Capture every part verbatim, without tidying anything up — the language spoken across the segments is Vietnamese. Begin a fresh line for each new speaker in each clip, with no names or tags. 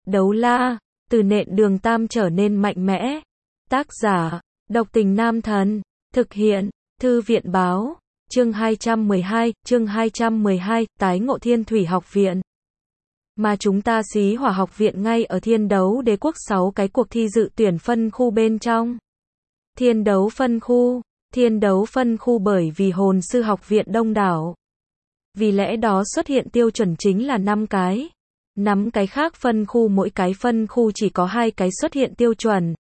Đấu la, từ nện đường tam trở nên mạnh mẽ. Tác giả, Độc Tình Nam Thần. Thực hiện, Thư viện Báo. Chương hai trăm mười hai, chương hai trăm mười hai, tái ngộ Thiên Thủy Học Viện. Mà chúng ta xí Hỏa Học Viện ngay ở Thiên Đấu Đế Quốc sáu cái cuộc thi dự tuyển phân khu bên trong. Thiên đấu phân khu, thiên đấu phân khu bởi vì hồn sư học viện đông đảo. Vì lẽ đó xuất hiện tiêu chuẩn chính là năm cái. Năm cái khác phân khu mỗi cái phân khu chỉ có hai cái xuất hiện tiêu chuẩn.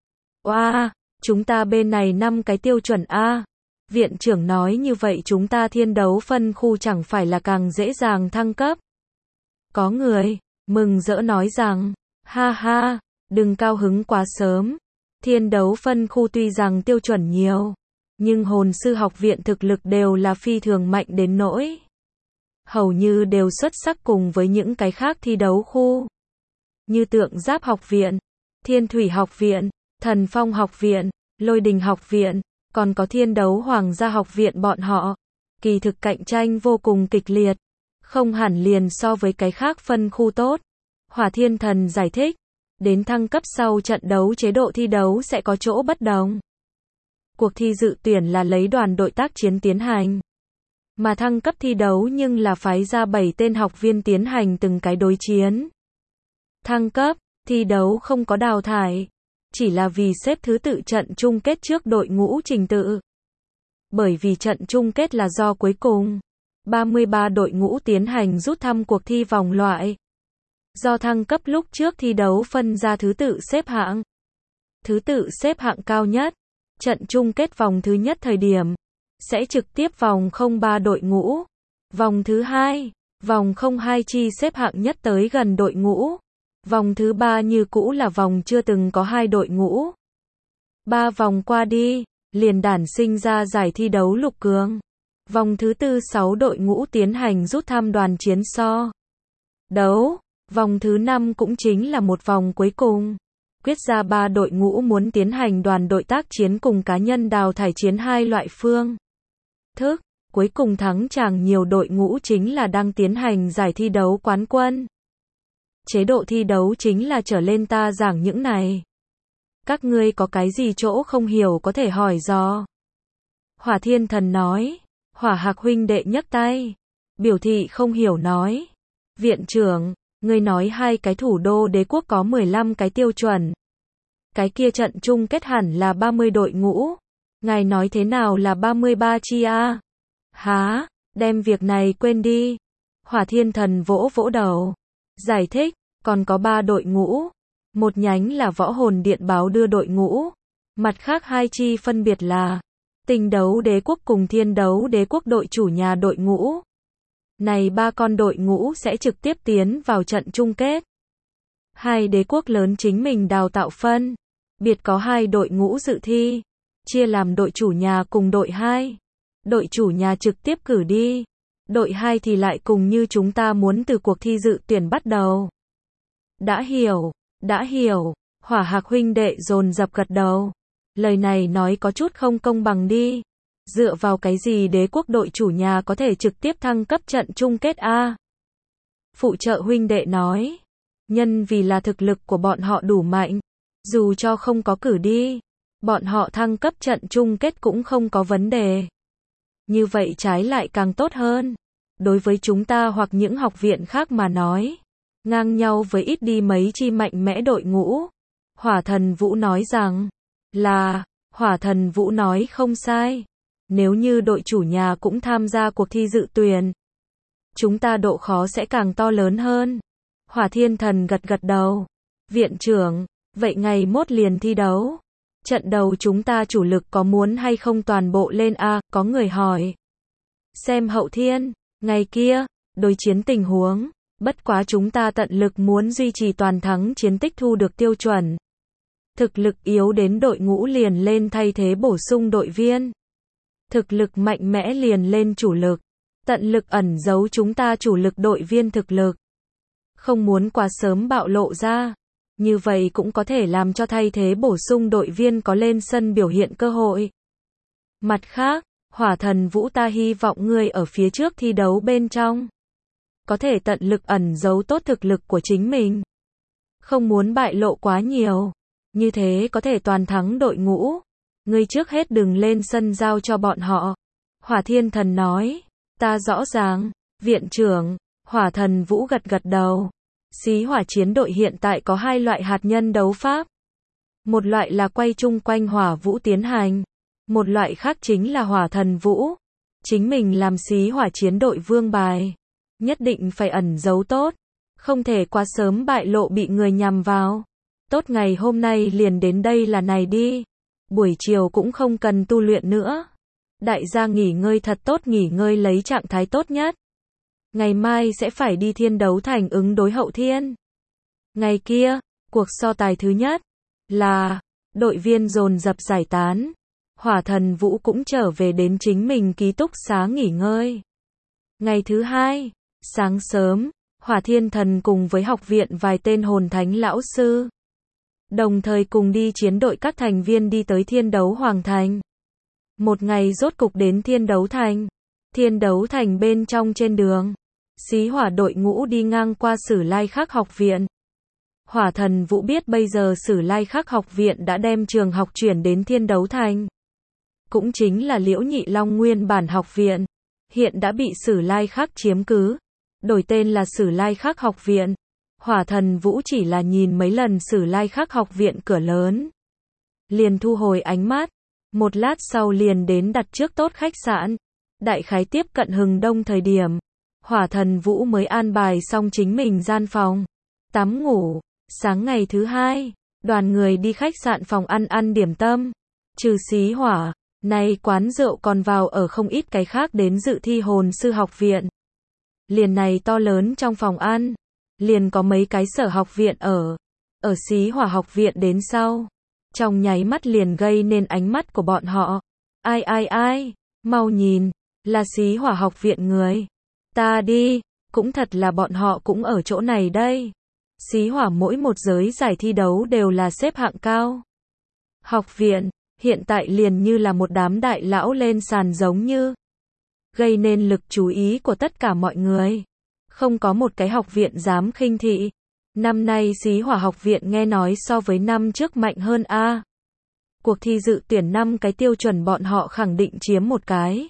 Oa, chúng ta bên này năm cái tiêu chuẩn A. Viện trưởng nói như vậy chúng ta thiên đấu phân khu chẳng phải là càng dễ dàng thăng cấp. Có người, mừng rỡ nói rằng, ha ha, đừng cao hứng quá sớm. Thiên đấu phân khu tuy rằng tiêu chuẩn nhiều, nhưng hồn sư học viện thực lực đều là phi thường mạnh đến nỗi hầu như đều xuất sắc cùng với những cái khác thi đấu khu. Như Tượng Giáp Học Viện, Thiên Thủy Học Viện, Thần Phong Học Viện, Lôi Đình Học Viện, còn có Thiên Đấu Hoàng gia Học Viện bọn họ. Kỳ thực cạnh tranh vô cùng kịch liệt, không hẳn liền so với cái khác phân khu tốt. Hỏa Thiên Thần giải thích, đến thăng cấp sau trận đấu chế độ thi đấu sẽ có chỗ bất đồng. Cuộc thi dự tuyển là lấy đoàn đội tác chiến tiến hành. Mà thăng cấp thi đấu nhưng là phái ra bảy tên học viên tiến hành từng cái đối chiến. Thăng cấp, thi đấu không có đào thải, chỉ là vì xếp thứ tự trận chung kết trước đội ngũ trình tự. Bởi vì trận chung kết là do cuối cùng ba mươi ba đội ngũ tiến hành rút thăm cuộc thi vòng loại. Do thăng cấp lúc trước thi đấu phân ra thứ tự xếp hạng. Thứ tự xếp hạng cao nhất, trận chung kết vòng thứ nhất thời điểm, sẽ trực tiếp vòng không ba đội ngũ. Vòng thứ hai, vòng không hai chi xếp hạng nhất tới gần đội ngũ. Vòng thứ ba như cũ là vòng chưa từng có hai đội ngũ. Ba vòng qua đi, liền đản sinh ra giải thi đấu lục cường. Vòng thứ tư sáu đội ngũ tiến hành rút thăm đoàn chiến so đấu. Vòng thứ năm cũng chính là một vòng cuối cùng. Quyết ra ba đội ngũ muốn tiến hành đoàn đội tác chiến cùng cá nhân đào thải chiến hai loại phương thức. Cuối cùng thắng chàng nhiều đội ngũ chính là đang tiến hành giải thi đấu quán quân. Chế độ thi đấu chính là trở lên ta giảng những này. Các ngươi có cái gì chỗ không hiểu có thể hỏi dò. Hỏa Thiên Thần nói. Hỏa Hạc huynh đệ nhấc tay, biểu thị không hiểu nói. Viện trưởng, ngươi nói hai cái thủ đô đế quốc có mười lăm cái tiêu chuẩn. Cái kia trận chung kết hẳn là ba mươi đội ngũ. Ngài nói thế nào là ba mươi ba chi a? Há, đem việc này quên đi. Hỏa Thiên Thần vỗ vỗ đầu. Giải thích, còn có ba đội ngũ. Một nhánh là võ hồn điện báo đưa đội ngũ. Mặt khác hai chi phân biệt là Tinh đấu đế quốc cùng Thiên đấu đế quốc đội chủ nhà đội ngũ. Này ba con đội ngũ sẽ trực tiếp tiến vào trận chung kết. Hai đế quốc lớn chính mình đào tạo phân. Biệt có hai đội ngũ dự thi. Chia làm đội chủ nhà cùng đội hai. Đội chủ nhà trực tiếp cử đi. Đội hai thì lại cùng như chúng ta muốn từ cuộc thi dự tuyển bắt đầu. Đã hiểu, đã hiểu. Hỏa Hạc huynh đệ dồn dập gật đầu. Lời này nói có chút không công bằng đi. Dựa vào cái gì đế quốc đội chủ nhà có thể trực tiếp thăng cấp trận chung kết a? Phụ trợ huynh đệ nói. Nhân vì là thực lực của bọn họ đủ mạnh. Dù cho không có cử đi, bọn họ thăng cấp trận chung kết cũng không có vấn đề. Như vậy trái lại càng tốt hơn. Đối với chúng ta hoặc những học viện khác mà nói. Ngang nhau với ít đi mấy chi mạnh mẽ đội ngũ. Hỏa Thần Vũ nói rằng. Là, Hỏa Thần Vũ nói không sai. Nếu như đội chủ nhà cũng tham gia cuộc thi dự tuyển, chúng ta độ khó sẽ càng to lớn hơn. Hỏa Thiên Thần gật gật đầu. Viện trưởng, vậy ngày mốt liền thi đấu. Trận đầu chúng ta chủ lực có muốn hay không toàn bộ lên A, có người hỏi. Xem hậu thiên, ngày kia, đối chiến tình huống. Bất quá chúng ta tận lực muốn duy trì toàn thắng chiến tích thu được tiêu chuẩn. Thực lực yếu đến đội ngũ liền lên thay thế bổ sung đội viên. Thực lực mạnh mẽ liền lên chủ lực. Tận lực ẩn giấu chúng ta chủ lực đội viên thực lực. Không muốn quá sớm bạo lộ ra. Như vậy cũng có thể làm cho thay thế bổ sung đội viên có lên sân biểu hiện cơ hội. Mặt khác, Hỏa Thần Vũ ta hy vọng ngươi ở phía trước thi đấu bên trong. Có thể tận lực ẩn giấu tốt thực lực của chính mình. không muốn bại lộ quá nhiều, như thế có thể toàn thắng đội ngũ. Ngươi trước hết đừng lên sân giao cho bọn họ. Hỏa Thiên Thần nói, ta rõ ràng, viện trưởng. Hỏa Thần Vũ gật gật đầu. Xí hỏa chiến đội hiện tại có hai loại hạt nhân đấu pháp. Một loại là quay chung quanh hỏa vũ tiến hành. Một loại khác chính là Hỏa Thần Vũ. Chính mình làm xí hỏa chiến đội vương bài. Nhất định phải ẩn giấu tốt. Không thể quá sớm bại lộ bị người nhằm vào. Tốt, ngày hôm nay liền đến đây là này đi. Buổi chiều cũng không cần tu luyện nữa. Đại gia nghỉ ngơi thật tốt, nghỉ ngơi lấy trạng thái tốt nhất. Ngày mai sẽ phải đi thiên đấu thành ứng đối hậu thiên. Ngày kia, cuộc so tài thứ nhất là đội viên dồn dập giải tán. Hỏa Thần Vũ cũng trở về đến chính mình ký túc xá nghỉ ngơi. Ngày thứ hai, sáng sớm, Hỏa Thiên Thần cùng với học viện vài tên hồn thánh lão sư, đồng thời cùng đi chiến đội các thành viên đi tới thiên đấu hoàng thành. Một ngày rốt cục đến thiên đấu thành. Thiên đấu thành bên trong trên đường, xí hỏa đội ngũ đi ngang qua Sử Lai Khắc học viện. Hỏa Thần Vũ biết bây giờ Sử Lai Khắc học viện đã đem trường học chuyển đến thiên đấu thành. Cũng chính là Liễu Nhị Long nguyên bản học viện. Hiện đã bị Sử Lai Khắc chiếm cứ. Đổi tên là Sử Lai Khắc học viện. Hỏa Thần Vũ chỉ là nhìn mấy lần Sử Lai Khắc học viện cửa lớn. Liền thu hồi ánh mắt. Một lát sau liền đến đặt trước tốt khách sạn. Đại khái tiếp cận hừng đông thời điểm. Hỏa Thần Vũ mới an bài xong chính mình gian phòng. Tắm ngủ. Sáng ngày thứ hai, đoàn người đi khách sạn phòng ăn ăn điểm tâm. Trừ xí hỏa, nay quán rượu còn vào ở không ít cái khác đến dự thi hồn sư học viện. Liền này to lớn trong phòng ăn, liền có mấy cái sở học viện ở. Ở xí hỏa học viện đến sau. Trong nháy mắt liền gây nên ánh mắt của bọn họ. Ai ai ai, mau nhìn, là xí hỏa học viện người. Ta đi, cũng thật là bọn họ cũng ở chỗ này đây. Xí hỏa mỗi một giới giải thi đấu đều là xếp hạng cao. Học viện, hiện tại liền như là một đám đại lão lên sàn giống như. Gây nên lực chú ý của tất cả mọi người. Không có một cái học viện dám khinh thị. Năm nay xí hỏa học viện nghe nói so với năm trước mạnh hơn a. Cuộc thi dự tuyển năm cái tiêu chuẩn bọn họ khẳng định chiếm một cái.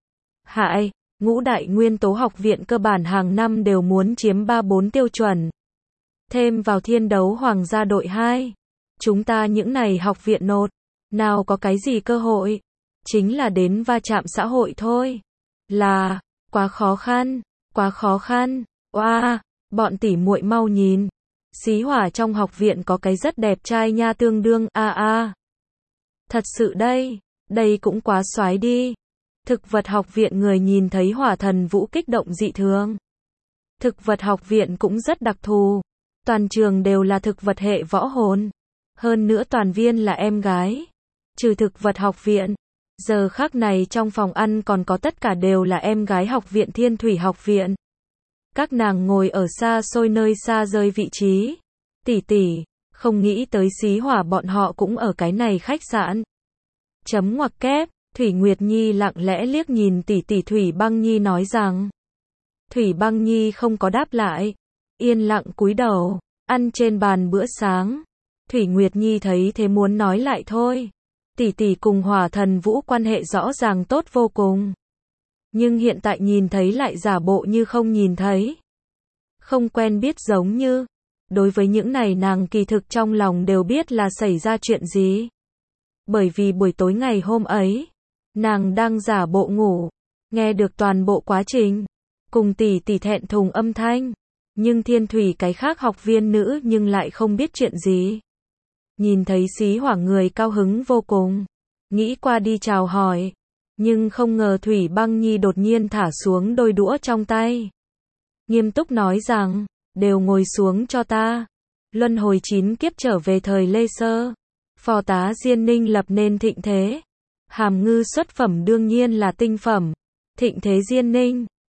Hại, ngũ đại nguyên tố học viện cơ bản hàng năm đều muốn chiếm ba bốn tiêu chuẩn. Thêm vào thiên đấu hoàng gia đội hai. Chúng ta những này học viện nột. Nào có cái gì cơ hội. Chính là đến va chạm xã hội thôi. Là, quá khó khăn, quá khó khăn. Oa, wow, bọn tỉ muội mau nhìn. Xí hỏa trong học viện có cái rất đẹp trai nha, tương đương a a. Thật sự đây, đây cũng quá xoái đi. Thực vật học viện người nhìn thấy Hỏa Thần Vũ kích động dị thường. Thực vật học viện cũng rất đặc thù. Toàn trường đều là thực vật hệ võ hồn. Hơn nữa toàn viên là em gái. Trừ thực vật học viện. Giờ khắc này trong phòng ăn còn có tất cả đều là em gái học viện Thiên Thủy học viện. Các nàng ngồi ở xa xôi nơi xa rơi vị trí. Tỷ tỷ, không nghĩ tới xí hỏa bọn họ cũng ở cái này khách sạn. Chấm ngoặc kép, Thủy Nguyệt Nhi lặng lẽ liếc nhìn tỷ tỷ Thủy Băng Nhi nói rằng. Thủy Băng Nhi không có đáp lại. Yên lặng cúi đầu, ăn trên bàn bữa sáng. Thủy Nguyệt Nhi thấy thế muốn nói lại thôi. Tỷ tỷ cùng Hỏa Thần Vũ quan hệ rõ ràng tốt vô cùng. Nhưng hiện tại nhìn thấy lại giả bộ như không nhìn thấy. Không quen biết giống như. Đối với những này nàng kỳ thực trong lòng đều biết là xảy ra chuyện gì. Bởi vì buổi tối ngày hôm ấy, nàng đang giả bộ ngủ. Nghe được toàn bộ quá trình. Cùng tỷ tỷ thẹn thùng âm thanh. Nhưng Thiên Thủy cái khác học viên nữ nhưng lại không biết chuyện gì. Nhìn thấy xí hỏa người cao hứng vô cùng. Nghĩ qua đi chào hỏi. Nhưng không ngờ Thủy Băng Nhi đột nhiên thả xuống đôi đũa trong tay. Nghiêm túc nói rằng, đều ngồi xuống cho ta. Luân hồi chín kiếp trở về thời Lê Sơ. Phò tá Diên Ninh lập nên thịnh thế. Hàm ngư xuất phẩm đương nhiên là tinh phẩm. Thịnh thế Diên Ninh.